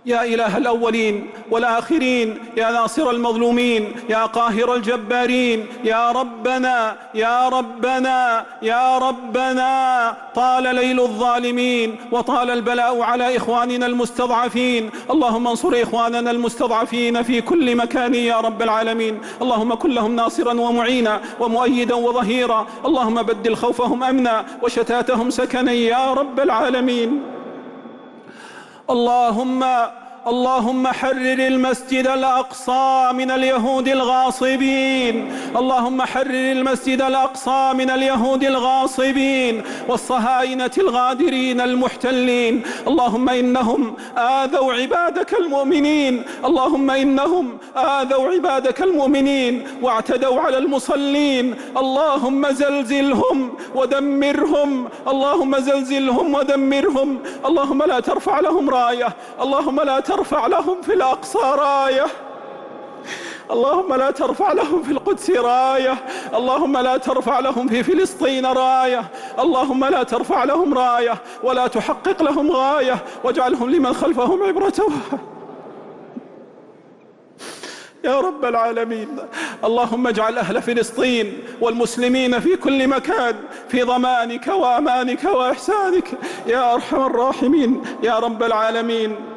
يا إله الأولين والآخرين، يا ناصر المظلومين، يا قاهر الجبارين، يا ربنا يا ربنا يا ربنا، طال ليل الظالمين وطال البلاء على إخواننا المستضعفين، اللهم انصر إخواننا المستضعفين في كل مكان يا رب العالمين، اللهم كن لهم ناصرا ومعينا ومؤيدا وظهيرا، اللهم بدل خوفهم أمنا وشتاتهم سكنا يا رب العالمين. اللهم حرر المسجد الأقصى من اليهود الغاصبين، اللهم حرر المسجد الأقصى من اليهود الغاصبين والصهاينة الغادرين المحتلين، اللهم إنهم آذوا عبادك المؤمنين، اللهم إنهم آذوا عبادك المؤمنين واعتدوا على المصلين، اللهم زلزلهم ودمرهم، اللهم زلزلهم ودمرهم، اللهم لا ترفع لهم راية، اللهم لا ترفع لهم في الأقصى راية، اللهم لا ترفع لهم في القدس راية، اللهم لا ترفع لهم في فلسطين راية، اللهم لا ترفع لهم راية ولا تحقق لهم غاية، واجعلهم لمن خلفهم عبرة يا رب العالمين. اللهم اجعل أهل فلسطين والمسلمين في كل مكان في ضمانك وأمانك وإحسانك يا أرحم الراحمين يا رب العالمين.